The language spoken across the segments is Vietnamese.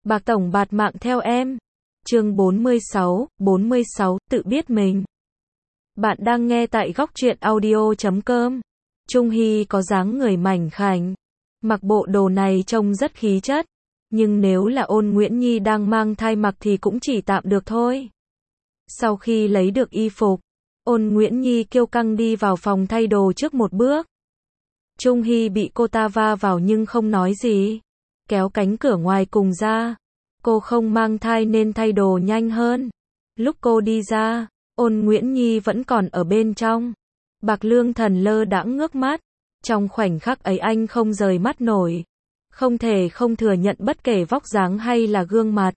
Bạc tổng bạt mạng theo em. Chương 46, tự biết mình. Bạn đang nghe tại góc truyện audio.com. Trung Hy có dáng người mảnh khảnh, mặc bộ đồ này trông rất khí chất, nhưng nếu là Ôn Nguyễn Nhi đang mang thai mặc thì cũng chỉ tạm được thôi. Sau khi lấy được y phục, Ôn Nguyễn Nhi kiêu căng đi vào phòng thay đồ trước một bước. Trung Hy bị cô ta va vào nhưng không nói gì, kéo cánh cửa ngoài cùng ra. Cô không mang thai nên thay đồ nhanh hơn. Lúc cô đi ra, Ôn Nguyễn Nhi vẫn còn ở bên trong. Bạc Lương Thần lơ đãng ngước mắt. Trong khoảnh khắc ấy anh không rời mắt nổi. Không thể không thừa nhận bất kể vóc dáng hay là gương mặt,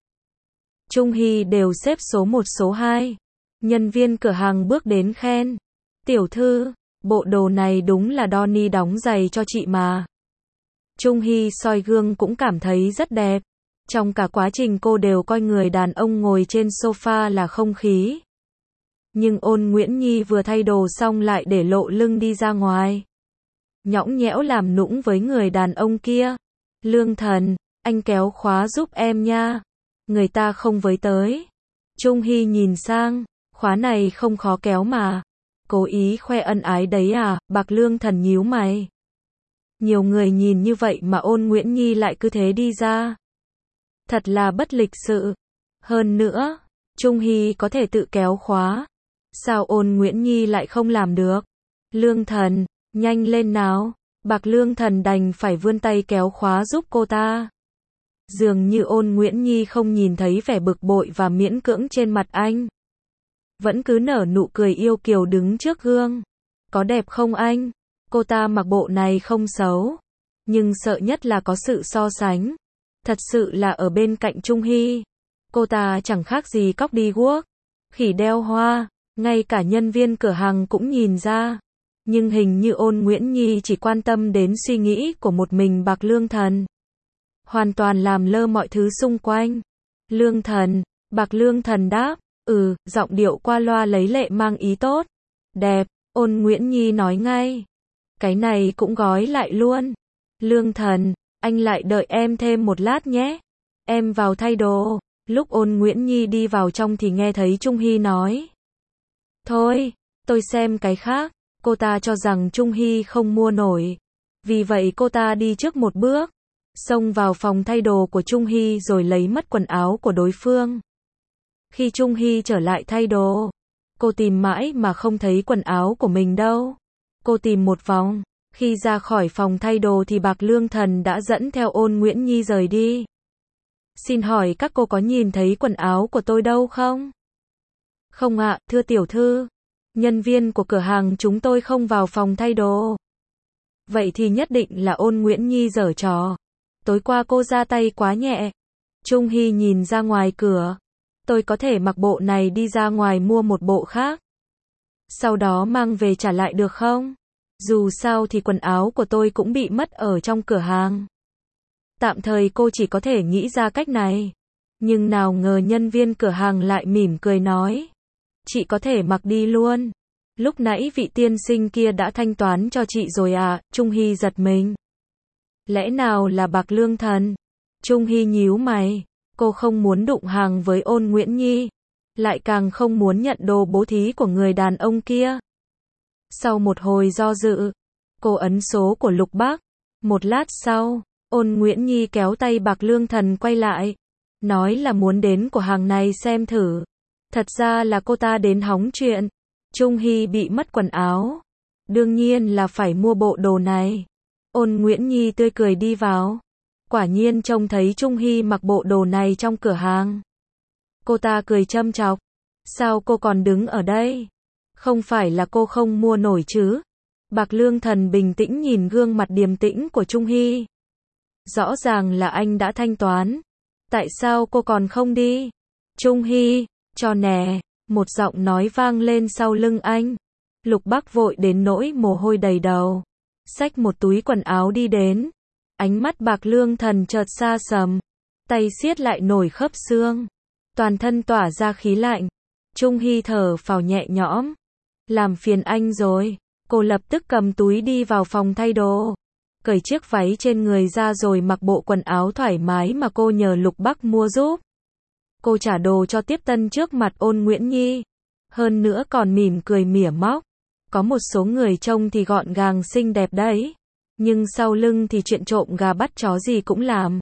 Trung Hy đều xếp số 1 số 2. Nhân viên cửa hàng bước đến khen. Tiểu thư, bộ đồ này đúng là Donnie đóng giày cho chị mà. Trung Hy soi gương cũng cảm thấy rất đẹp. Trong cả quá trình cô đều coi người đàn ông ngồi trên sofa là không khí. Nhưng Ôn Nguyễn Nhi vừa thay đồ xong lại để lộ lưng đi ra ngoài, nhõng nhẽo làm nũng với người đàn ông kia. Lương Thần, anh kéo khóa giúp em nha. Người ta không với tới. Trung Hy nhìn sang, khóa này không khó kéo mà. Cố ý khoe ân ái đấy à? Bạc Lương Thần nhíu mày. Nhiều người nhìn như vậy mà Ôn Nguyễn Nhi lại cứ thế đi ra. Thật là bất lịch sự. Hơn nữa, Trung Hy có thể tự kéo khóa. Sao Ôn Nguyễn Nhi lại không làm được? Lương Thần, nhanh lên nào. Bạc Lương Thần đành phải vươn tay kéo khóa giúp cô ta. Dường như Ôn Nguyễn Nhi không nhìn thấy vẻ bực bội và miễn cưỡng trên mặt anh. Vẫn cứ nở nụ cười yêu kiều đứng trước gương. Có đẹp không anh? Cô ta mặc bộ này không xấu, nhưng sợ nhất là có sự so sánh. Thật sự là ở bên cạnh Trung Hy, cô ta chẳng khác gì cóc đi guốc, khỉ đeo hoa. Ngay cả nhân viên cửa hàng cũng nhìn ra. Nhưng hình như Ôn Nguyễn Nhi chỉ quan tâm đến suy nghĩ của một mình Bạc Lương Thần, hoàn toàn làm lơ mọi thứ xung quanh. Lương Thần, Bạc Lương Thần đáp, giọng điệu qua loa lấy lệ mang ý tốt. Đẹp, Ôn Nguyễn Nhi nói ngay. Cái này cũng gói lại luôn. Lương Thần, anh lại đợi em thêm một lát nhé. Em vào thay đồ. Lúc Ôn Nguyễn Nhi đi vào trong thì nghe thấy Trung Hy nói. Thôi, tôi xem cái khác. Cô ta cho rằng Trung Hy không mua nổi. Vì vậy cô ta đi trước một bước, xông vào phòng thay đồ của Trung Hy rồi lấy mất quần áo của đối phương. Khi Trung Hy trở lại thay đồ, cô tìm mãi mà không thấy quần áo của mình đâu. Cô tìm một vòng, khi ra khỏi phòng thay đồ thì Bạc Lương Thần đã dẫn theo Ôn Nguyễn Nhi rời đi. Xin hỏi các cô có nhìn thấy quần áo của tôi đâu không? Không ạ, thưa tiểu thư. Nhân viên của cửa hàng chúng tôi không vào phòng thay đồ. Vậy thì nhất định là Ôn Nguyễn Nhi giở trò. Tối qua cô ra tay quá nhẹ. Trung Hy nhìn ra ngoài cửa. Tôi có thể mặc bộ này đi ra ngoài mua một bộ khác, sau đó mang về trả lại được không? Dù sao thì quần áo của tôi cũng bị mất ở trong cửa hàng. Tạm thời cô chỉ có thể nghĩ ra cách này. Nhưng nào ngờ nhân viên cửa hàng lại mỉm cười nói. Chị có thể mặc đi luôn. Lúc nãy vị tiên sinh kia đã thanh toán cho chị rồi à? Trung Hy giật mình. Lẽ nào là Bạc Lương Thần? Trung Hy nhíu mày. Cô không muốn đụng hàng với Ôn Nguyễn Nhi, lại càng không muốn nhận đồ bố thí của người đàn ông kia. Sau một hồi do dự, cô ấn số của Lục Bác. Một lát sau, Ôn Nguyễn Nhi kéo tay Bạc Lương Thần quay lại, nói là muốn đến của hàng này xem thử. Thật ra là cô ta đến hóng chuyện. Trung Hy bị mất quần áo, đương nhiên là phải mua bộ đồ này. Ôn Nguyễn Nhi tươi cười đi vào. Quả nhiên trông thấy Trung Hy mặc bộ đồ này trong cửa hàng. Cô ta cười châm chọc. Sao cô còn đứng ở đây? Không phải là cô không mua nổi chứ? Bạc Lương Thần bình tĩnh nhìn gương mặt điềm tĩnh của Trung Hy. Rõ ràng là anh đã thanh toán. Tại sao cô còn không đi? Trung Hy, cho nè. Một giọng nói vang lên sau lưng anh. Lục Bác vội đến nỗi mồ hôi đầy đầu, xách một túi quần áo đi đến. Ánh mắt Bạc Lương Thần chợt xa sầm, tay siết lại nổi khớp xương, toàn thân tỏa ra khí lạnh. Trung Hy thở phào nhẹ nhõm. Làm phiền anh rồi. Cô lập tức cầm túi đi vào phòng thay đồ. cởi chiếc váy trên người ra rồi mặc bộ quần áo thoải mái mà cô nhờ Lục Bắc mua giúp. Cô trả đồ cho tiếp tân trước mặt Ôn Nguyễn Nhi. Hơn nữa còn mỉm cười mỉa móc. Có một số người trông thì gọn gàng xinh đẹp đấy. Nhưng sau lưng thì chuyện trộm gà bắt chó gì cũng làm.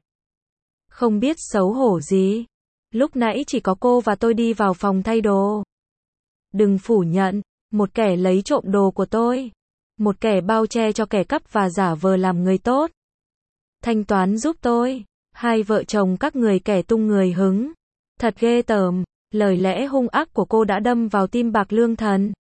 Không biết xấu hổ gì. Lúc nãy chỉ có cô và tôi đi vào phòng thay đồ. Đừng phủ nhận, một kẻ lấy trộm đồ của tôi. Một kẻ bao che cho kẻ cắp và giả vờ làm người tốt. Thanh toán giúp tôi. Hai vợ chồng các người kẻ tung người hứng. Thật ghê tởm, lời lẽ hung ác của cô đã đâm vào tim Bạc Lương Thần.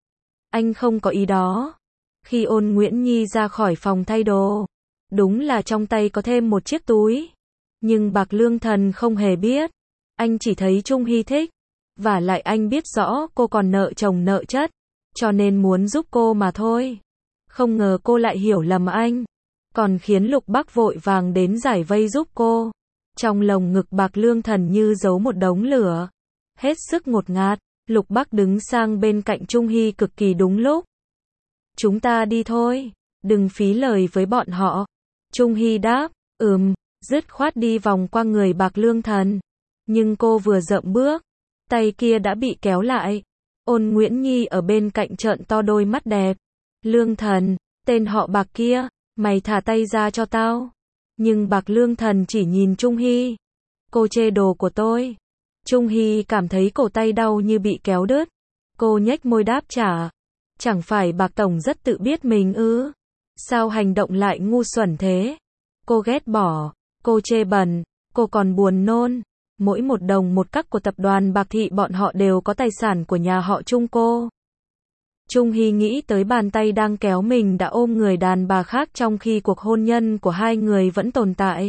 Anh không có ý đó. Khi Ôn Nguyễn Nhi ra khỏi phòng thay đồ, đúng là trong tay có thêm một chiếc túi. Nhưng Bạc Lương Thần không hề biết. Anh chỉ thấy Trung Hy thích. Và lại anh biết rõ cô còn nợ chồng nợ chất. Cho nên muốn giúp cô mà thôi. Không ngờ cô lại hiểu lầm anh. Còn khiến Lục Bắc vội vàng đến giải vây giúp cô. Trong lồng ngực Bạc Lương Thần như giấu một đống lửa. Hết sức ngột ngạt, Lục Bắc đứng sang bên cạnh Trung Hy cực kỳ đúng lúc. Chúng ta đi thôi, đừng phí lời với bọn họ. Trung Hy đáp, dứt khoát đi vòng qua người Bạc Lương Thần. Nhưng cô vừa dậm bước, tay kia đã bị kéo lại. Ôn Nguyễn Nhi ở bên cạnh trợn to đôi mắt đẹp. Lương Thần, tên họ Bạc kia, mày thả tay ra cho tao. Nhưng Bạc Lương Thần chỉ nhìn Trung Hy. Cô chê đồ của tôi. Trung Hy cảm thấy cổ tay đau như bị kéo đứt. Cô nhếch môi đáp trả. Chẳng phải Bạc Tổng rất tự biết mình ư? Sao hành động lại ngu xuẩn thế? Cô ghét bỏ, cô chê bẩn, cô còn buồn nôn. Mỗi một đồng một cắc của tập đoàn Bạc Thị bọn họ đều có tài sản của nhà họ Trung cô. Trung Hy nghĩ tới bàn tay đang kéo mình đã ôm người đàn bà khác trong khi cuộc hôn nhân của hai người vẫn tồn tại.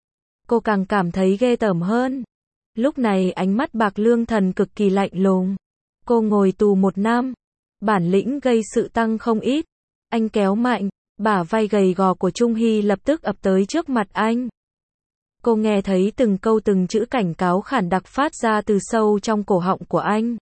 Cô càng cảm thấy ghê tởm hơn. Lúc này ánh mắt Bạc Lương Thần cực kỳ lạnh lùng. Cô ngồi tù 1 năm. Bản lĩnh gây sự tăng không ít. Anh kéo mạnh, bả vai gầy gò của Trung Hy lập tức ập tới trước mặt anh. Cô nghe thấy từng câu từng chữ cảnh cáo khản đặc phát ra từ sâu trong cổ họng của anh.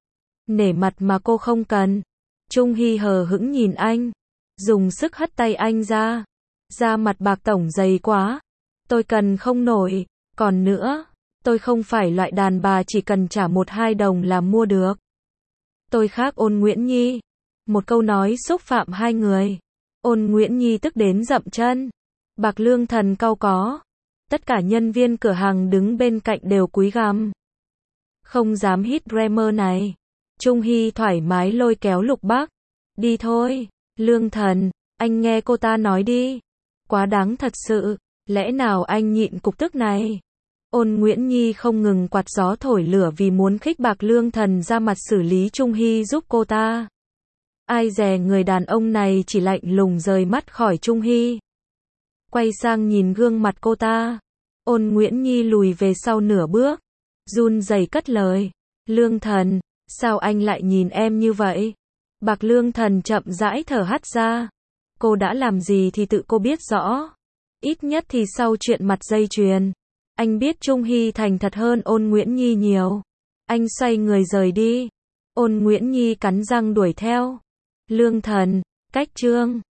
Nể mặt mà cô không cần. Trung Hy hờ hững nhìn anh. Dùng sức hất tay anh ra. Da mặt Bạc Tổng dày quá. Tôi cần không nổi. Còn nữa, tôi không phải loại đàn bà chỉ cần trả 1-2 đồng là mua được. Tôi khác Ôn Nguyễn Nhi. Một câu nói xúc phạm hai người. Ôn Nguyễn Nhi tức đến dậm chân. Bạc Lương Thần cau có. Tất cả nhân viên cửa hàng đứng bên cạnh đều cúi gằm. Không dám hít Bremer này. Trung Hy thoải mái lôi kéo Lục Bắc. Đi thôi, Lương Thần, anh nghe cô ta nói đi. Quá đáng thật sự, lẽ nào anh nhịn cục tức này? Ôn Nguyễn Nhi không ngừng quạt gió thổi lửa vì muốn khích Bạc Lương Thần ra mặt xử lý Trung Hy giúp cô ta. Ai dè người đàn ông này chỉ lạnh lùng rời mắt khỏi Trung Hy. Quay sang nhìn gương mặt cô ta. Ôn Nguyễn Nhi lùi về sau nửa bước. Run rẩy cất lời. Lương Thần, sao anh lại nhìn em như vậy? Bạc Lương Thần chậm rãi thở hắt ra. Cô đã làm gì thì tự cô biết rõ. Ít nhất thì sau chuyện mặt dây chuyền. Anh biết Trung Hy thành thật hơn Ôn Nguyễn Nhi nhiều. Anh xoay người rời đi. Ôn Nguyễn Nhi cắn răng đuổi theo. Lương Thần, cách Trương.